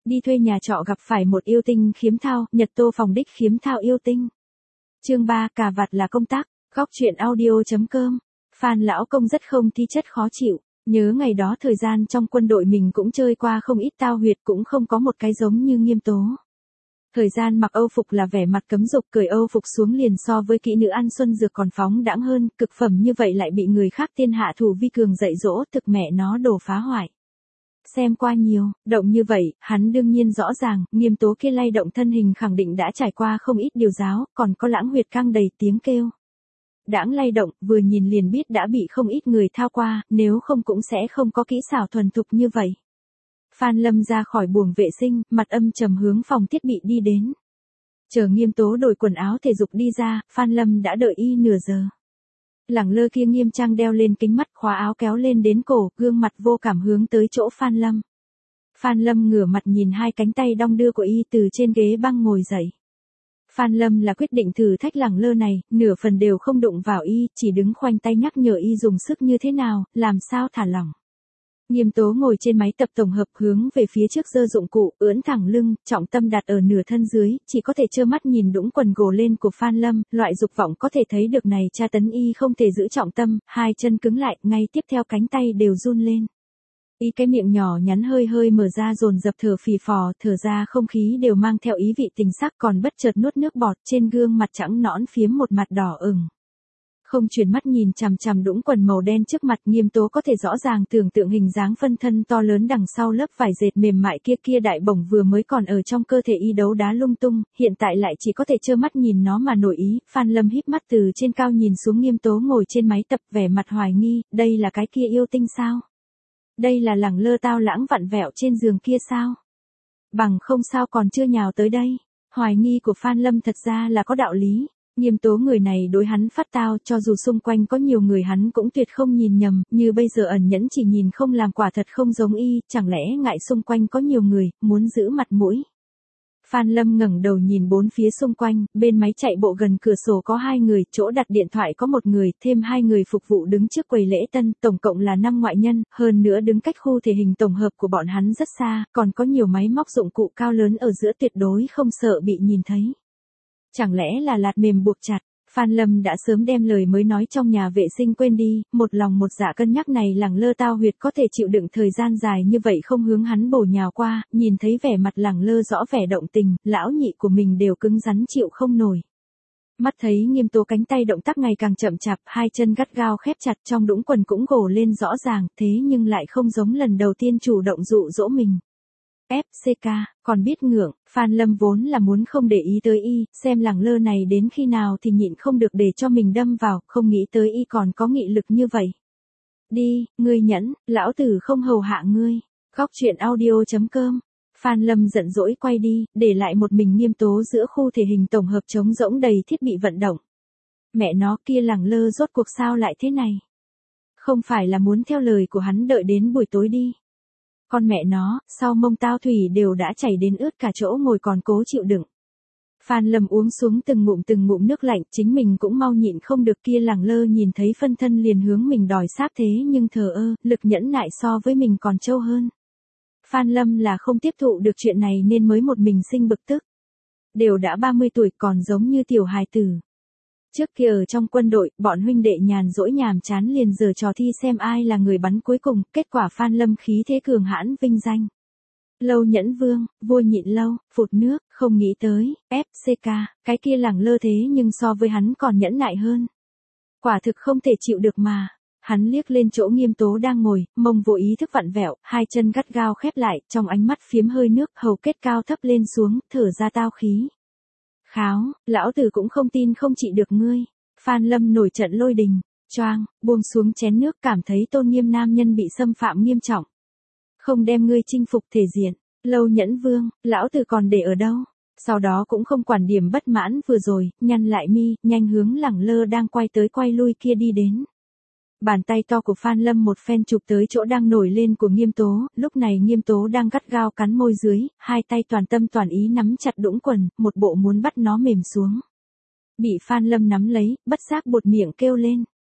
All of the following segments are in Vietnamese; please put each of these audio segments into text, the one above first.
Đi thuê nhà trọ gặp phải một yêu tinh khiếm thao, Nhật Tô phòng đích khiếm thao yêu tinh. Chương 3, cà vạt là công tác, góc truyện audio.com. Phan lão công rất không thi chất khó chịu, nhớ ngày đó thời gian trong quân đội mình cũng chơi qua không ít tao huyệt, cũng không có một cái giống như Nghiêm Tố. Thời gian mặc Âu phục là vẻ mặt cấm dục, cởi Âu phục xuống liền so với kỹ nữ ăn xuân dược còn phóng đãng hơn, cực phẩm như vậy lại bị người khác tiên hạ thủ vi cường dạy dỗ, thực mẹ nó đồ phá hoại. Xem qua nhiều, động như vậy, hắn đương nhiên rõ ràng, Nghiêm Tố kia lay động thân hình khẳng định đã trải qua không ít điều giáo, còn có lãng huyệt căng đầy tiếng kêu. Đãng lay động, vừa nhìn liền biết đã bị không ít người thao qua, nếu không cũng sẽ không có kỹ xảo thuần thục như vậy. Phan Lâm ra khỏi buồng vệ sinh, mặt âm trầm hướng phòng thiết bị đi đến. Chờ Nghiêm Tố đổi quần áo thể dục đi ra, Phan Lâm đã đợi y nửa giờ. Lẳng lơ kia nghiêm trang đeo lên kính mắt, khóa áo kéo lên đến cổ, gương mặt vô cảm hướng tới chỗ Phan Lâm. Phan Lâm ngửa mặt nhìn hai cánh tay đong đưa của y từ trên ghế băng ngồi dậy. Phan Lâm là quyết định thử thách lẳng lơ này, nửa phần đều không đụng vào y, chỉ đứng khoanh tay nhắc nhở y dùng sức như thế nào, làm sao thả lỏng. Nghiêm Tố ngồi trên máy tập tổng hợp hướng về phía trước giơ dụng cụ, ưỡn thẳng lưng, trọng tâm đặt ở nửa thân dưới, chỉ có thể trơ mắt nhìn đũng quần gồ lên của Phan Lâm, loại dục vọng có thể thấy được này tra tấn y không thể giữ trọng tâm, hai chân cứng lại, ngay tiếp theo cánh tay đều run lên. Y cái miệng nhỏ nhắn hơi hơi mở ra dồn dập thở phì phò, thở ra không khí đều mang theo ý vị tình sắc, còn bất chợt nuốt nước bọt, trên gương mặt trắng nõn phiếm một mặt đỏ ửng. Không chuyển mắt nhìn chằm chằm đũng quần màu đen trước mặt, Nghiêm Tố có thể rõ ràng tưởng tượng hình dáng phân thân to lớn đằng sau lớp vải dệt mềm mại kia đại bổng vừa mới còn ở trong cơ thể y đấu đá lung tung, hiện tại lại chỉ có thể trơ mắt nhìn nó mà nổi ý. Phan Lâm híp mắt từ trên cao nhìn xuống Nghiêm Tố ngồi trên máy tập, vẻ mặt hoài nghi, đây là cái kia yêu tinh sao? Đây là lẳng lơ tao lãng vặn vẹo trên giường kia sao? Bằng không sao còn chưa nhào tới đây? Hoài nghi của Phan Lâm thật ra là có đạo lý. Nghiêm Tố người này đối hắn phát tao, cho dù xung quanh có nhiều người hắn cũng tuyệt không nhìn nhầm, như bây giờ ẩn nhẫn chỉ nhìn không làm quả thật không giống y, chẳng lẽ ngại xung quanh có nhiều người, muốn giữ mặt mũi. Phan Lâm ngẩng đầu nhìn bốn phía xung quanh, bên máy chạy bộ gần cửa sổ có 2 người, chỗ đặt điện thoại có 1 người, thêm 2 người phục vụ đứng trước quầy lễ tân, tổng cộng là 5 ngoại nhân, hơn nữa đứng cách khu thể hình tổng hợp của bọn hắn rất xa, còn có nhiều máy móc dụng cụ cao lớn ở giữa, tuyệt đối không sợ bị nhìn thấy. Chẳng lẽ là lạt mềm buộc chặt? Phan Lâm đã sớm đem lời mới nói trong nhà vệ sinh quên đi, một lòng một dạ cân nhắc này lẳng lơ tao huyệt có thể chịu đựng thời gian dài như vậy không hướng hắn bổ nhào qua, nhìn thấy vẻ mặt lẳng lơ rõ vẻ động tình, lão nhị của mình đều cứng rắn chịu không nổi. Mắt thấy Nghiêm Tố cánh tay động tác ngày càng chậm chạp, hai chân gắt gao khép chặt, trong đũng quần cũng gồ lên rõ ràng, thế nhưng lại không giống lần đầu tiên chủ động dụ dỗ mình. FCK, còn biết ngượng, Phan Lâm vốn là muốn không để ý tới y, xem lẳng lơ này đến khi nào thì nhịn không được để cho mình đâm vào, không nghĩ tới y còn có nghị lực như vậy. Đi, ngươi nhẫn, lão tử không hầu hạ ngươi. Góc truyện audio.com. Phan Lâm giận dỗi quay đi, để lại một mình Nghiêm Tố giữa khu thể hình tổng hợp trống rỗng đầy thiết bị vận động. Mẹ nó kia lẳng lơ rốt cuộc sao lại thế này? Không phải là muốn theo lời của hắn đợi đến buổi tối đi. Con mẹ nó, sau mông tao thủy đều đã chảy đến ướt cả chỗ ngồi còn cố chịu đựng. Phan Lâm uống xuống từng ngụm nước lạnh, chính mình cũng mau nhịn không được, kia lẳng lơ nhìn thấy phân thân liền hướng mình đòi sáp thế nhưng thờ ơ, lực nhẫn nại so với mình còn trâu hơn. Phan Lâm là không tiếp thụ được chuyện này nên mới một mình sinh bực tức. Đều đã 30 tuổi còn giống như tiểu hài tử. Trước kia ở trong quân đội, bọn huynh đệ nhàn rỗi nhàm chán liền giở trò thi xem ai là người bắn cuối cùng, kết quả Phan Lâm khí thế cường hãn vinh danh. Lâu nhẫn vương, vua nhịn lâu, phụt nước, không nghĩ tới, FCK, cái kia lẳng lơ thế nhưng so với hắn còn nhẫn nại hơn. Quả thực không thể chịu được mà. Hắn liếc lên chỗ Nghiêm Tố đang ngồi, mông vô ý thức vặn vẹo, hai chân gắt gao khép lại, trong ánh mắt phiếm hơi nước, hầu kết cao thấp lên xuống, thở ra tao khí. Kháo, lão tử cũng không tin không trị được ngươi. Phan Lâm nổi trận lôi đình, choang, buông xuống chén nước, cảm thấy tôn nghiêm nam nhân bị xâm phạm nghiêm trọng. Không đem ngươi chinh phục thể diện, Lâu nhẫn vương, lão tử còn để ở đâu? Sau đó cũng không quản điểm bất mãn vừa rồi, nhăn lại mi, nhanh hướng lẳng lơ đang quay tới quay lui kia đi đến. Bàn tay to của Phan Lâm một phen chụp tới chỗ đang nổi lên của Nghiêm Tố, lúc này Nghiêm Tố đang gắt gao cắn môi dưới, hai tay toàn tâm toàn ý nắm chặt đũng quần, một bộ muốn bắt nó mềm xuống. Bị Phan Lâm nắm lấy, bất giác buột miệng kêu lên.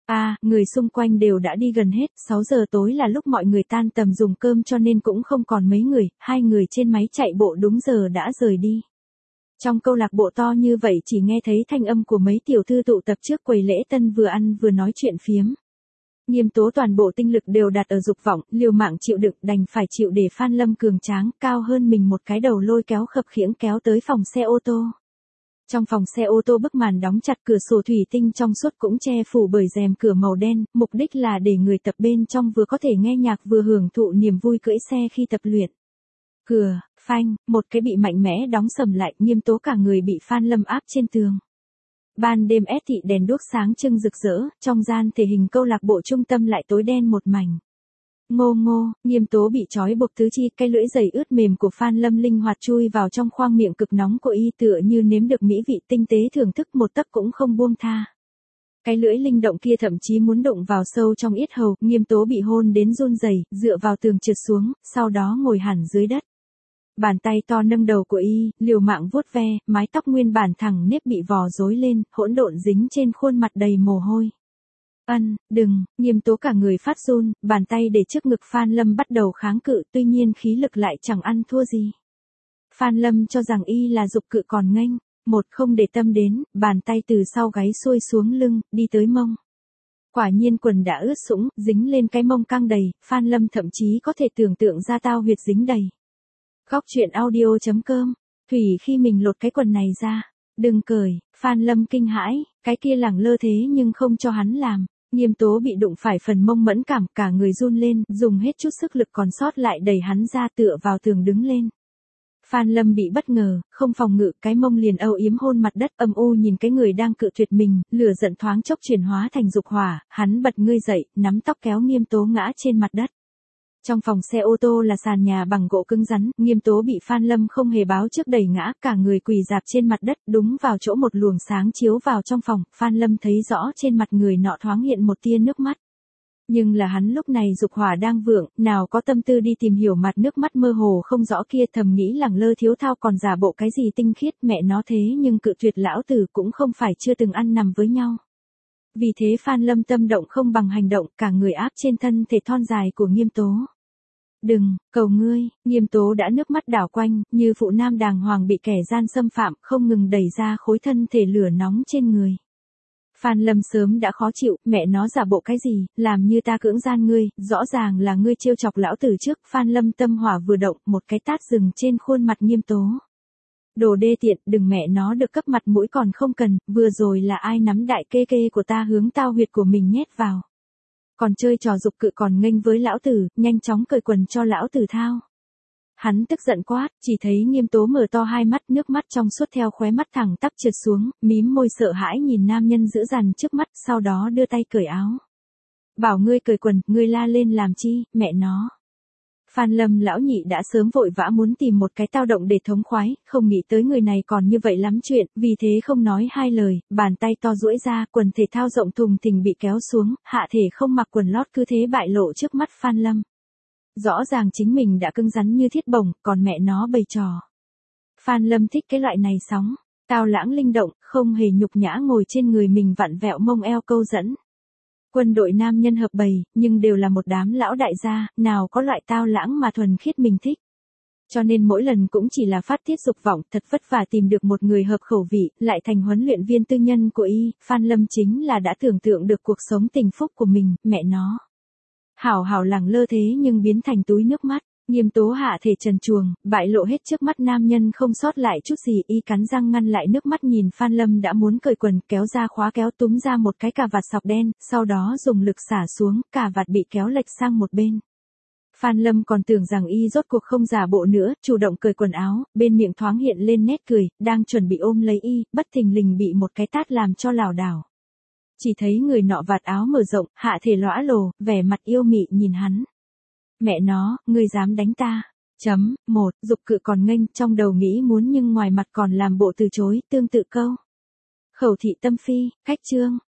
Người xung quanh đều đã đi gần hết, 6 giờ tối là lúc mọi người tan tầm dùng cơm cho nên cũng không còn mấy người, 2 người trên máy chạy bộ đúng giờ đã rời đi. Trong câu lạc bộ to như vậy chỉ nghe thấy thanh âm của mấy tiểu thư tụ tập trước quầy lễ tân vừa ăn vừa nói chuyện phiếm. Nghiêm Tố toàn bộ tinh lực đều đặt ở dục vọng, liều mạng chịu đựng đành phải chịu để Phan Lâm cường tráng, cao hơn mình một cái đầu lôi kéo khập khiễng kéo tới phòng xe ô tô. Trong phòng xe ô tô bức màn đóng chặt, cửa sổ thủy tinh trong suốt cũng che phủ bởi rèm cửa màu đen, mục đích là để người tập bên trong vừa có thể nghe nhạc vừa hưởng thụ niềm vui cưỡi xe khi tập luyện. Cửa, phanh, một cái bị mạnh mẽ đóng sầm lại, Nghiêm Tố cả người bị Phan Lâm áp trên tường. Ban đêm ét thị đèn đuốc sáng trưng rực rỡ, trong gian thể hình câu lạc bộ trung tâm lại tối đen một mảnh. Ngô ngô, Nghiêm Tố bị trói buộc tứ chi, cái lưỡi dày ướt mềm của Phan Lâm linh hoạt chui vào trong khoang miệng cực nóng của y, tựa như nếm được mỹ vị tinh tế thưởng thức một tấc cũng không buông tha. Cái lưỡi linh động kia thậm chí muốn đụng vào sâu trong yết hầu, Nghiêm Tố bị hôn đến run rẩy, dựa vào tường trượt xuống, sau đó ngồi hẳn dưới đất. Bàn tay to nâng đầu của y, liều mạng vuốt ve, mái tóc nguyên bản thẳng nếp bị vò rối lên, hỗn độn dính trên khuôn mặt đầy mồ hôi. Đừng, Nghiêm Tố cả người phát run, bàn tay để trước ngực Phan Lâm bắt đầu kháng cự, tuy nhiên khí lực lại chẳng ăn thua gì. Phan Lâm cho rằng y là dục cự còn nghênh, không để tâm đến, bàn tay từ sau gáy xuôi xuống lưng, đi tới mông. Quả nhiên quần đã ướt sũng, dính lên cái mông căng đầy, Phan Lâm thậm chí có thể tưởng tượng ra tao huyệt dính đầy. Góc truyện audio.com, Thủy khi mình lột cái quần này ra, đừng cởi, Phan Lâm kinh hãi, cái kia lẳng lơ thế nhưng không cho hắn làm. Nghiêm Tố bị đụng phải phần mông mẫn cảm, cả người run lên, dùng hết chút sức lực còn sót lại đẩy hắn ra tựa vào tường đứng lên. Phan Lâm bị bất ngờ, không phòng ngự, cái mông liền âu yếm hôn mặt đất, âm u nhìn cái người đang cự tuyệt mình, lửa giận thoáng chốc chuyển hóa thành dục hỏa, hắn bật ngươi dậy, nắm tóc kéo Nghiêm Tố ngã trên mặt đất. Trong phòng xe ô tô là sàn nhà bằng gỗ cứng rắn, Nghiêm Tố bị Phan Lâm không hề báo trước đẩy ngã, cả người quỳ rạp trên mặt đất, đúng vào chỗ một luồng sáng chiếu vào trong phòng, Phan Lâm thấy rõ trên mặt người nọ thoáng hiện một tia nước mắt. Nhưng là hắn lúc này dục hỏa đang vượng, nào có tâm tư đi tìm hiểu mặt nước mắt mơ hồ không rõ kia, thầm nghĩ lẳng lơ thiếu thao còn giả bộ cái gì tinh khiết, mẹ nó thế nhưng cự tuyệt lão tử cũng không phải chưa từng ăn nằm với nhau. Vì thế Phan Lâm tâm động không bằng hành động, cả người áp trên thân thể thon dài của Nghiêm Tố. Đừng, cầu ngươi, Nghiêm Tố đã nước mắt đảo quanh, như phụ nam đàng hoàng bị kẻ gian xâm phạm, không ngừng đẩy ra khối thân thể lửa nóng trên người. Phan Lâm sớm đã khó chịu, mẹ nó giả bộ cái gì, làm như ta cưỡng gian ngươi, rõ ràng là ngươi trêu chọc lão tử trước. Phan Lâm tâm hỏa vừa động, một cái tát dừng trên khuôn mặt Nghiêm Tố. Đồ đê tiện, đừng mẹ nó được cấp mặt mũi còn không cần, vừa rồi là ai nắm đại kê kê của ta hướng tao huyệt của mình nhét vào. Còn chơi trò dục cự còn nghênh với lão tử, nhanh chóng cởi quần cho lão tử thao. Hắn tức giận quát, chỉ thấy Nghiêm Tố mở to hai mắt, nước mắt trong suốt theo khóe mắt thẳng tắp trượt xuống, mím môi sợ hãi nhìn nam nhân dữ dằn trước mắt, sau đó đưa tay cởi áo. Bảo ngươi cởi quần, ngươi la lên làm chi, mẹ nó. Phan Lâm lão nhị đã sớm vội vã muốn tìm một cái tao động để thống khoái, không nghĩ tới người này còn như vậy lắm chuyện, vì thế không nói hai lời, bàn tay to duỗi ra, quần thể thao rộng thùng thình bị kéo xuống, hạ thể không mặc quần lót cứ thế bại lộ trước mắt Phan Lâm. Rõ ràng chính mình đã cứng rắn như thiết bổng, còn mẹ nó bày trò. Phan Lâm thích cái loại này sóng, tao lãng linh động, không hề nhục nhã ngồi trên người mình vặn vẹo mông eo câu dẫn. Quân đội nam nhân hợp bầy, nhưng đều là một đám lão đại gia, nào có loại tao lãng mà thuần khiết mình thích. Cho nên mỗi lần cũng chỉ là phát tiết dục vọng, thật vất vả tìm được một người hợp khẩu vị, lại thành huấn luyện viên tư nhân của y, Phan Lâm chính là đã tưởng tượng được cuộc sống tình phúc của mình, mẹ nó. Hảo hảo lẳng lơ thế nhưng biến thành túi nước mắt. Nghiêm Tố hạ thể trần truồng, bại lộ hết trước mắt nam nhân không sót lại chút gì, y cắn răng ngăn lại nước mắt nhìn Phan Lâm đã muốn cởi quần, kéo ra khóa kéo túm ra một cái cà vạt sọc đen, sau đó dùng lực xả xuống, cà vạt bị kéo lệch sang một bên. Phan Lâm còn tưởng rằng y rốt cuộc không giả bộ nữa, chủ động cởi quần áo, bên miệng thoáng hiện lên nét cười, đang chuẩn bị ôm lấy y, bất thình lình bị một cái tát làm cho lảo đảo. Chỉ thấy người nọ vạt áo mở rộng, hạ thể lõa lồ, vẻ mặt yêu mị nhìn hắn. Mẹ nó, ngươi dám đánh ta. Dục cự còn nghênh, trong đầu nghĩ muốn nhưng ngoài mặt còn làm bộ từ chối, tương tự câu. Khẩu thị tâm phi, cách chương.